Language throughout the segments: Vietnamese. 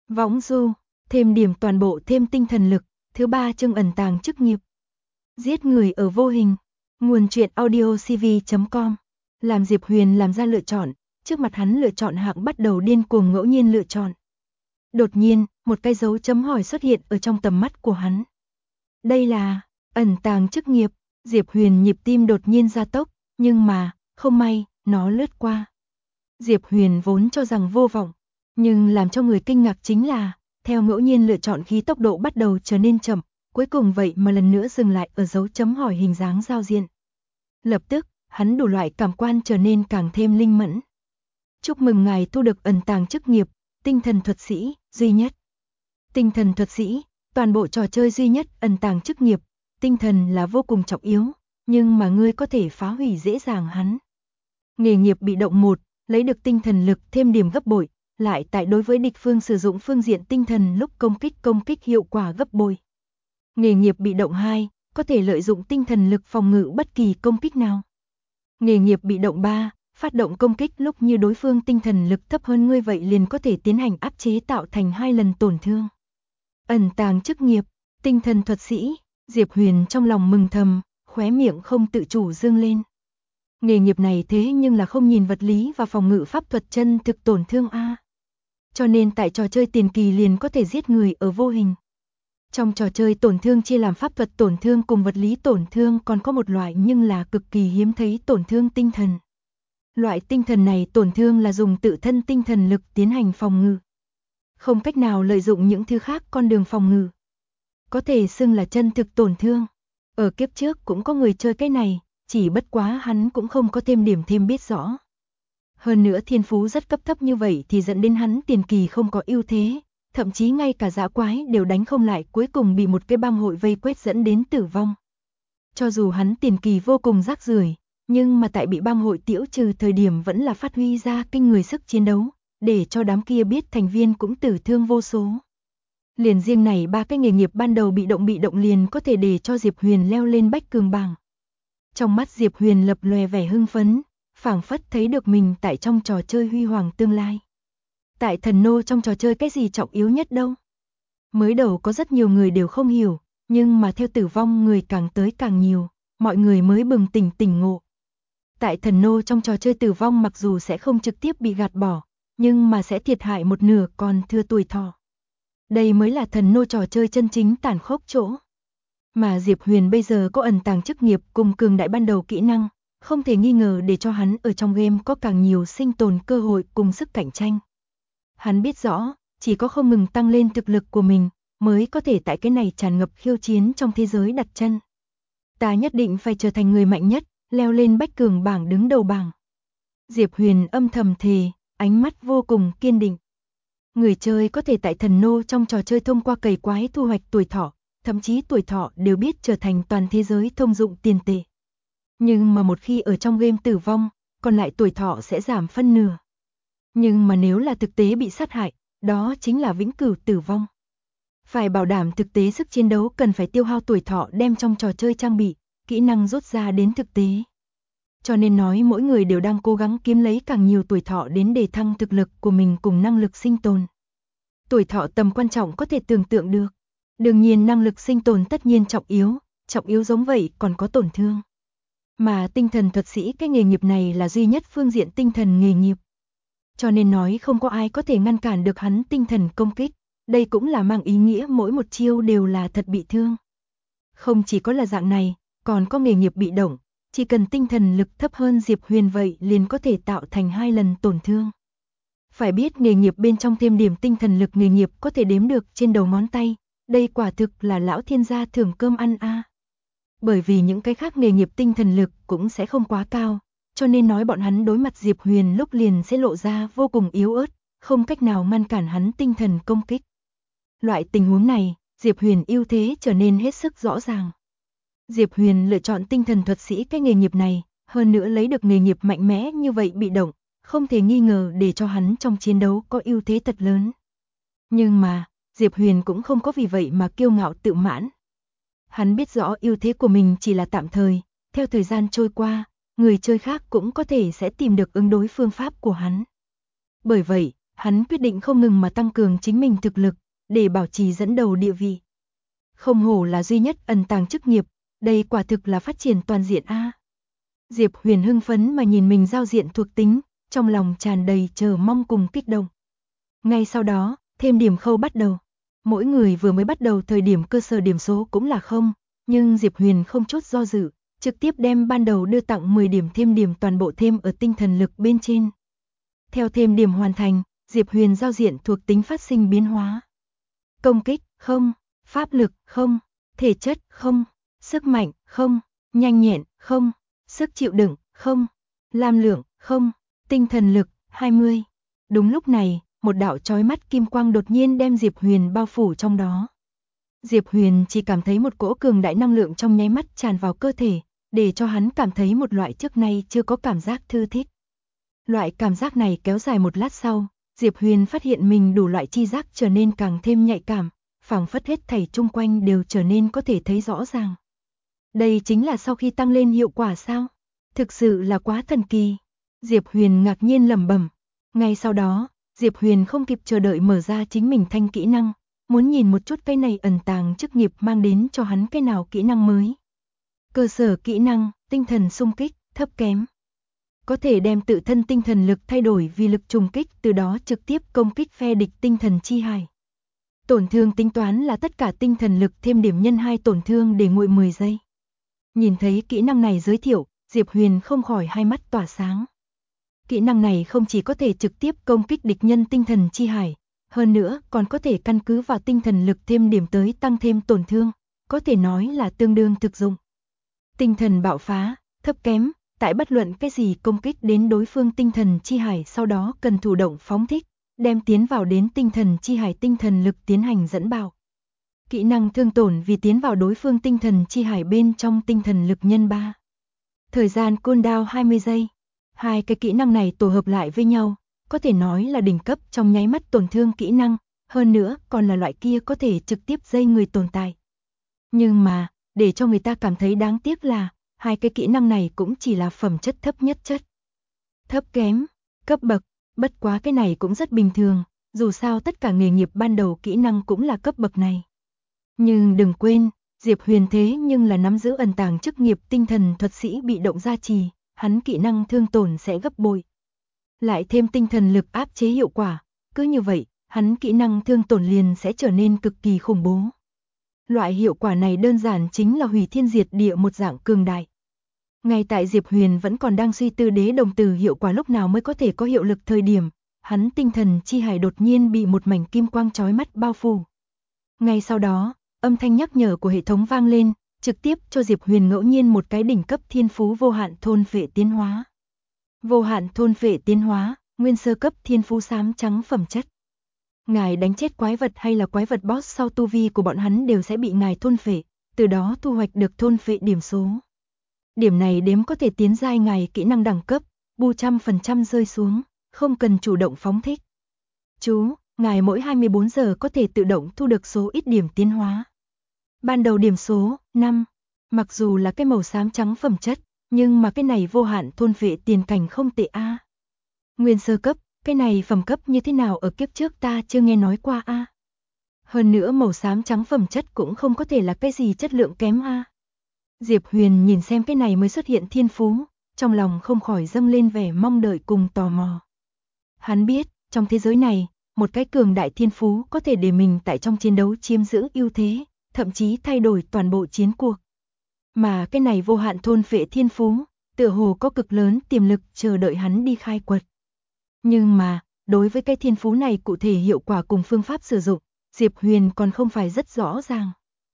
Võng du, thêm điểm toàn bộ thêm tinh thần lực, thứ 3 chương ẩn tàng chức nghiệp. Giết người ở vô hình. Nguồn truyện audio cv.com. Làm Diệp Huyền làm ra lựa chọn, trước mặt hắn lựa chọn hạng bắt đầu điên cuồng ngẫu nhiên lựa chọn. Đột nhiên, một cái dấu chấm hỏi xuất hiện ở trong tầm mắt của hắn. Đây là ẩn tàng chức nghiệp. Diệp Huyền nhịp tim đột nhiên gia tốc, nhưng mà, không may, nó lướt qua. Diệp Huyền vốn cho rằng vô vọng, nhưng làm cho người kinh ngạc chính là, theo ngẫu nhiên lựa chọn khi tốc độ bắt đầu trở nên chậm, cuối cùng vậy mà lần nữa dừng lại ở dấu chấm hỏi hình dáng giao diện. Lập tức, hắn đủ loại cảm quan trở nên càng thêm linh mẫn. Chúc mừng ngài thu được ẩn tàng chức nghiệp, tinh thần thuật sĩ, duy nhất. Tinh thần thuật sĩ, toàn bộ trò chơi duy nhất ẩn tàng chức nghiệp, tinh thần là vô cùng trọng yếu, nhưng mà ngươi có thể phá hủy dễ dàng hắn. Nghề nghiệp bị động 1, lấy được tinh thần lực thêm điểm gấp bội, lại tại đối với địch phương sử dụng phương diện tinh thần lúc công kích hiệu quả gấp bội. Nghề nghiệp bị động 2, có thể lợi dụng tinh thần lực phòng ngự bất kỳ công kích nào. Nghề nghiệp bị động 3, phát động công kích lúc như đối phương tinh thần lực thấp hơn ngươi vậy liền có thể tiến hành áp chế tạo thành 2 lần tổn thương. Ẩn tàng chức nghiệp, tinh thần thuật sĩ, Diệp Huyền trong lòng mừng thầm, khóe miệng không tự chủ dương lên. Nghề nghiệp này thế nhưng là không nhìn vật lý và phòng ngự pháp thuật chân thực tổn thương a. Cho nên tại trò chơi tiền kỳ liền có thể giết người ở vô hình. Trong trò chơi tổn thương chia làm pháp thuật tổn thương cùng vật lý tổn thương, còn có một loại nhưng là cực kỳ hiếm thấy tổn thương tinh thần. Loại tinh thần này tổn thương là dùng tự thân tinh thần lực tiến hành phòng ngự. Không cách nào lợi dụng những thứ khác con đường phòng ngự. Có thể xưng là chân thực tổn thương. Ở kiếp trước cũng có người chơi cái này, chỉ bất quá hắn cũng không có thêm điểm thêm biết rõ. Hơn nữa thiên phú rất cấp thấp như vậy thì dẫn đến hắn tiền kỳ không có ưu thế, thậm chí ngay cả dã quái đều đánh không lại, cuối cùng bị một cái bang hội vây quét dẫn đến tử vong. Cho dù hắn tiền kỳ vô cùng rác rưởi, nhưng mà tại bị bang hội tiễu trừ thời điểm vẫn là phát huy ra kinh người sức chiến đấu, để cho đám kia biết thành viên cũng tử thương vô số. Liền riêng này 3 cái nghề nghiệp ban đầu bị động liền có thể để cho Diệp Huyền leo lên bách cường bảng. Trong mắt Diệp Huyền lập lòe vẻ hưng phấn, phảng phất thấy được mình tại trong trò chơi huy hoàng tương lai. Tại thần nô trong trò chơi cái gì trọng yếu nhất đâu? Mới đầu có rất nhiều người đều không hiểu, nhưng mà theo tử vong người càng tới càng nhiều, mọi người mới bừng tỉnh ngộ. Tại thần nô trong trò chơi tử vong mặc dù sẽ không trực tiếp bị gạt bỏ, nhưng mà sẽ thiệt hại một nửa còn thừa tuổi thọ. Đây mới là thần nô trò chơi chân chính tàn khốc chỗ. Mà Diệp Huyền bây giờ có ẩn tàng chức nghiệp cùng cường đại ban đầu kỹ năng, không thể nghi ngờ để cho hắn ở trong game có càng nhiều sinh tồn cơ hội cùng sức cạnh tranh. Hắn biết rõ, chỉ có không ngừng tăng lên thực lực của mình, mới có thể tại cái này tràn ngập khiêu chiến trong thế giới đặt chân. Ta nhất định phải trở thành người mạnh nhất, leo lên bách cường bảng đứng đầu bảng. Diệp Huyền âm thầm thề, ánh mắt vô cùng kiên định. Người chơi có thể tại thần nô trong trò chơi thông qua cày quái thu hoạch tuổi thọ, thậm chí tuổi thọ đều biết trở thành toàn thế giới thông dụng tiền tệ. Nhưng mà một khi ở trong game tử vong, còn lại tuổi thọ sẽ giảm phân nửa. Nhưng mà nếu là thực tế bị sát hại, đó chính là vĩnh cửu tử vong. Phải bảo đảm thực tế sức chiến đấu cần phải tiêu hao tuổi thọ đem trong trò chơi trang bị, kỹ năng rút ra đến thực tế. Cho nên nói mỗi người đều đang cố gắng kiếm lấy càng nhiều tuổi thọ đến đề thăng thực lực của mình cùng năng lực sinh tồn. Tuổi thọ tầm quan trọng có thể tưởng tượng được. Đương nhiên năng lực sinh tồn tất nhiên trọng yếu giống vậy còn có tổn thương. Mà tinh thần thuật sĩ cái nghề nghiệp này là duy nhất phương diện tinh thần nghề nghiệp. Cho nên nói không có ai có thể ngăn cản được hắn tinh thần công kích, đây cũng là mang ý nghĩa mỗi một chiêu đều là thật bị thương. Không chỉ có là dạng này, còn có nghề nghiệp bị động, chỉ cần tinh thần lực thấp hơn Diệp Huyền vậy liền có thể tạo thành 2 lần tổn thương. Phải biết nghề nghiệp bên trong thêm điểm tinh thần lực nghề nghiệp có thể đếm được trên đầu ngón tay, đây quả thực là lão thiên gia thưởng cơm ăn a. Bởi vì những cái khác nghề nghiệp tinh thần lực cũng sẽ không quá cao, cho nên nói bọn hắn đối mặt Diệp Huyền lúc liền sẽ lộ ra vô cùng yếu ớt, không cách nào ngăn cản hắn tinh thần công kích. Loại tình huống này, Diệp Huyền ưu thế trở nên hết sức rõ ràng. Diệp Huyền lựa chọn tinh thần thuật sĩ cái nghề nghiệp này, hơn nữa lấy được nghề nghiệp mạnh mẽ như vậy bị động, không thể nghi ngờ để cho hắn trong chiến đấu có ưu thế thật lớn. Nhưng mà, Diệp Huyền cũng không có vì vậy mà kiêu ngạo tự mãn. Hắn biết rõ ưu thế của mình chỉ là tạm thời, theo thời gian trôi qua, người chơi khác cũng có thể sẽ tìm được ứng đối phương pháp của hắn. Bởi vậy, Hắn quyết định không ngừng mà tăng cường chính mình thực lực, để bảo trì dẫn đầu địa vị. Không hổ là duy nhất ẩn tàng chức nghiệp, đây quả thực là phát triển toàn diện a. Diệp Huyền hưng phấn mà nhìn mình giao diện thuộc tính, trong lòng tràn đầy chờ mong cùng kích động. Ngay sau đó, thêm điểm khâu bắt đầu. Mỗi người vừa mới bắt đầu thời điểm cơ sở điểm số cũng là 0, nhưng Diệp Huyền không chút do dự, trực tiếp đem ban đầu đưa tặng 10 điểm thêm điểm toàn bộ thêm ở tinh thần lực bên trên. Theo thêm điểm hoàn thành, Diệp Huyền giao diện thuộc tính phát sinh biến hóa. Công kích, 0, pháp lực, 0, thể chất, 0, sức mạnh, 0, nhanh nhẹn, 0, sức chịu đựng, 0, lam lượng, 0, tinh thần lực, 20. Đúng lúc này, một đạo chói mắt kim quang đột nhiên đem Diệp Huyền bao phủ trong đó. Diệp Huyền chỉ cảm thấy một cỗ cường đại năng lượng trong nháy mắt tràn vào cơ thể, để cho hắn cảm thấy một loại trước nay chưa có cảm giác thư thích. Loại cảm giác này kéo dài một lát sau, Diệp Huyền phát hiện mình đủ loại chi giác trở nên càng thêm nhạy cảm, phảng phất hết thảy chung quanh đều trở nên có thể thấy rõ ràng. Đây chính là sau khi tăng lên hiệu quả sao? Thực sự là quá thần kỳ. Diệp Huyền ngạc nhiên lẩm bẩm. Ngay sau đó, Diệp Huyền không kịp chờ đợi mở ra chính mình thanh kỹ năng, muốn nhìn một chút cái này ẩn tàng chức nghiệp mang đến cho hắn cái nào kỹ năng mới. Cơ sở kỹ năng, tinh thần xung kích, thấp kém. Có thể đem tự thân tinh thần lực thay đổi vì lực trùng kích, từ đó trực tiếp công kích phe địch tinh thần chi hải. Tổn thương tính toán là tất cả tinh thần lực thêm điểm nhân 2 tổn thương để nguội 10 giây. Nhìn thấy kỹ năng này giới thiệu, Diệp Huyền không khỏi hai mắt tỏa sáng. Kỹ năng này không chỉ có thể trực tiếp công kích địch nhân tinh thần chi hải, hơn nữa còn có thể căn cứ vào tinh thần lực thêm điểm tới tăng thêm tổn thương, có thể nói là tương đương thực dụng. Tinh thần bạo phá, thấp kém, tại bất luận cái gì công kích đến đối phương tinh thần chi hải sau đó cần chủ động phóng thích, đem tiến vào đến tinh thần chi hải tinh thần lực tiến hành dẫn bạo. Kỹ năng thương tổn vì tiến vào đối phương tinh thần chi hải bên trong tinh thần lực nhân 3. Thời gian cooldown 20 giây. Hai cái kỹ năng này tổ hợp lại với nhau, có thể nói là đỉnh cấp trong nháy mắt tổn thương kỹ năng, hơn nữa còn là loại kia có thể trực tiếp dây người tồn tại. Nhưng mà, để cho người ta cảm thấy đáng tiếc là, hai cái kỹ năng này cũng chỉ là phẩm chất thấp nhất chất. Thấp kém, cấp bậc, bất quá cái này cũng rất bình thường, dù sao tất cả nghề nghiệp ban đầu kỹ năng cũng là cấp bậc này. Nhưng đừng quên, Diệp Huyền thế nhưng là nắm giữ ẩn tàng chức nghiệp tinh thần thuật sĩ bị động gia trì, hắn kỹ năng thương tổn sẽ gấp bội. Lại thêm tinh thần lực áp chế hiệu quả, cứ như vậy, hắn kỹ năng thương tổn liền sẽ trở nên cực kỳ khủng bố. Loại hiệu quả này đơn giản chính là hủy thiên diệt địa một dạng cường đại. Ngay tại Diệp Huyền vẫn còn đang suy tư đế đồng từ hiệu quả lúc nào mới có thể có hiệu lực thời điểm, hắn tinh thần chi hải đột nhiên bị một mảnh kim quang chói mắt bao phủ. Ngay sau đó, âm thanh nhắc nhở của hệ thống vang lên, trực tiếp cho Diệp Huyền ngẫu nhiên một cái đỉnh cấp thiên phú vô hạn thôn phệ tiến hóa. Vô hạn thôn phệ tiến hóa, nguyên sơ cấp thiên phú xám trắng phẩm chất. Ngài đánh chết quái vật hay là quái vật boss sau tu vi của bọn hắn đều sẽ bị ngài thôn phệ, từ đó thu hoạch được thôn phệ điểm số. Điểm này đếm có thể tiến giai ngài kỹ năng đẳng cấp, bu 100% rơi xuống, không cần chủ động phóng thích. Chú, ngài mỗi 24 giờ có thể tự động thu được số ít điểm tiến hóa. Ban đầu điểm số 5, mặc dù là cái màu xám trắng phẩm chất, nhưng mà cái này vô hạn thôn phệ tiền cảnh không tệ a. Nguyên sơ cấp, cái này phẩm cấp như thế nào ở kiếp trước ta chưa nghe nói qua a. Hơn nữa màu xám trắng phẩm chất cũng không có thể là cái gì chất lượng kém a. Diệp Huyền nhìn xem cái này mới xuất hiện thiên phú, trong lòng không khỏi dâng lên vẻ mong đợi cùng tò mò. Hắn biết, trong thế giới này, một cái cường đại thiên phú có thể để mình tại trong chiến đấu chiếm giữ ưu thế, thậm chí thay đổi toàn bộ chiến cuộc. Mà cái này vô hạn thôn phệ thiên phú, tựa hồ có cực lớn tiềm lực chờ đợi hắn đi khai quật. Nhưng mà, đối với cái thiên phú này cụ thể hiệu quả cùng phương pháp sử dụng, Diệp Huyền còn không phải rất rõ ràng.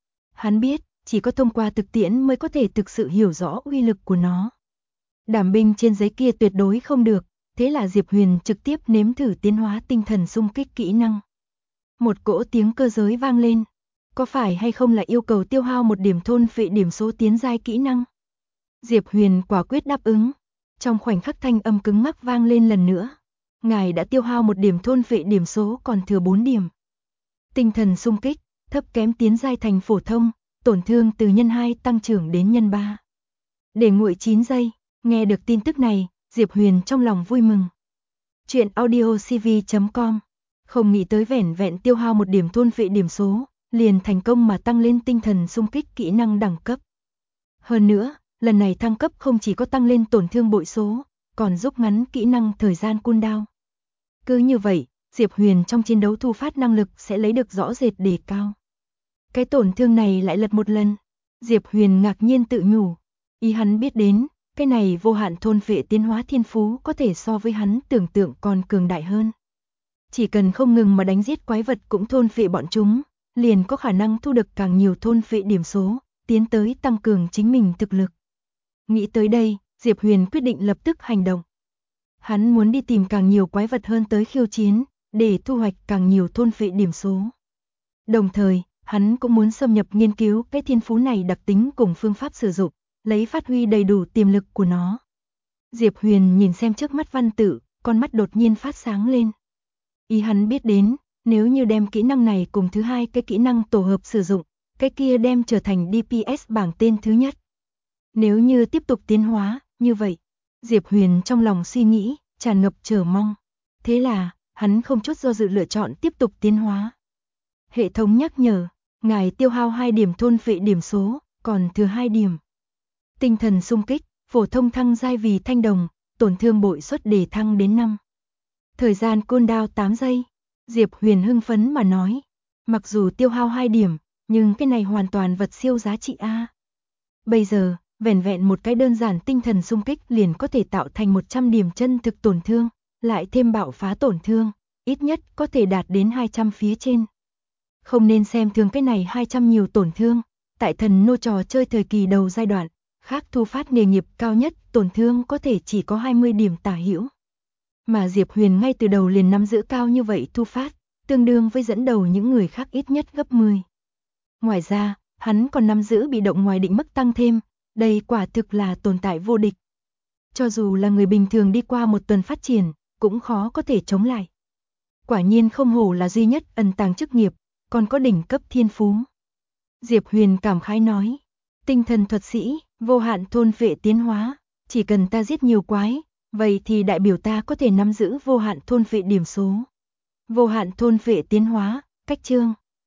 Hắn biết, chỉ có thông qua thực tiễn mới có thể thực sự hiểu rõ uy lực của nó. Đảm binh trên giấy kia tuyệt đối không được, thế là Diệp Huyền trực tiếp nếm thử tiến hóa tinh thần xung kích kỹ năng. Một cỗ tiếng cơ giới vang lên. Có phải hay không là yêu cầu tiêu hao một điểm thôn phệ điểm số tiến giai kỹ năng? Diệp Huyền quả quyết đáp ứng. Trong khoảnh khắc thanh âm cứng ngắc vang lên lần nữa. Ngài đã tiêu hao một điểm thôn phệ điểm số còn thừa 4 điểm. Tinh thần xung kích, thấp kém tiến giai thành phổ thông, tổn thương từ nhân 2 tăng trưởng đến nhân 3. Để nguội 9 giây, nghe được tin tức này, Diệp Huyền trong lòng vui mừng. Chuyện audio CV.com. Không nghĩ tới vẻn vẹn tiêu hao một điểm thôn phệ điểm số, liền thành công mà tăng lên tinh thần xung kích kỹ năng đẳng cấp. Hơn nữa, lần này thăng cấp không chỉ có tăng lên tổn thương bội số, còn rút ngắn kỹ năng thời gian cooldown. Cứ như vậy, Diệp Huyền trong chiến đấu thu phát năng lực sẽ lấy được rõ rệt đề cao. Cái tổn thương này lại lật một lần. Diệp Huyền ngạc nhiên tự nhủ. Ý hắn biết đến, cái này vô hạn thôn phệ tiến hóa thiên phú có thể so với hắn tưởng tượng còn cường đại hơn. Chỉ cần không ngừng mà đánh giết quái vật cũng thôn phệ bọn chúng, liền có khả năng thu được càng nhiều thôn phệ điểm số, tiến tới tăng cường chính mình thực lực. Nghĩ tới đây, Diệp Huyền quyết định lập tức hành động. Hắn muốn đi tìm càng nhiều quái vật hơn tới khiêu chiến, để thu hoạch càng nhiều thôn phệ điểm số. Đồng thời, hắn cũng muốn xâm nhập nghiên cứu cái thiên phú này đặc tính cùng phương pháp sử dụng, lấy phát huy đầy đủ tiềm lực của nó. Diệp Huyền nhìn xem trước mắt văn tự, con mắt đột nhiên phát sáng lên. Ý hắn biết đến, nếu như đem kỹ năng này cùng thứ hai cái kỹ năng tổ hợp sử dụng, cái kia đem trở thành DPS bảng tên thứ nhất. Nếu như tiếp tục tiến hóa, như vậy, Diệp Huyền trong lòng suy nghĩ, tràn ngập chờ mong. Thế là, hắn không chút do dự lựa chọn tiếp tục tiến hóa. Hệ thống nhắc nhở, ngài tiêu hao 2 điểm thôn phệ điểm số, còn thừa 2 điểm. Tinh thần xung kích, phổ thông thăng giai vì thanh đồng, tổn thương bội suất đề thăng đến 5. Thời gian cooldown 8 giây. Diệp Huyền hưng phấn mà nói. Mặc dù tiêu hao 2 điểm, nhưng cái này hoàn toàn vật siêu giá trị A. Bây giờ, vẻn vẹn một cái đơn giản tinh thần xung kích liền có thể tạo thành 100 điểm chân thực tổn thương, lại thêm bạo phá tổn thương, ít nhất có thể đạt đến 200 phía trên. Không nên xem thường cái này 200 nhiều tổn thương, tại thần nô trò chơi thời kỳ đầu giai đoạn, khác thu phát nghề nghiệp cao nhất tổn thương có thể chỉ có 20 điểm tả hữu. Mà Diệp Huyền ngay từ đầu liền nắm giữ cao như vậy thu phát, tương đương với dẫn đầu những người khác ít nhất gấp 10. Ngoài ra, hắn còn nắm giữ bị động ngoài định mức tăng thêm, đây quả thực là tồn tại vô địch. Cho dù là người bình thường đi qua một tuần phát triển, cũng khó có thể chống lại. Quả nhiên không hổ là duy nhất ẩn tàng chức nghiệp, còn có đỉnh cấp thiên phú. Diệp Huyền cảm khái nói, tinh thần thuật sĩ, vô hạn thôn phệ tiến hóa, chỉ cần ta giết nhiều quái, vậy thì đại biểu ta có thể nắm giữ vô hạn thôn phệ điểm số. Vô hạn thôn phệ tiến hóa, cách chương.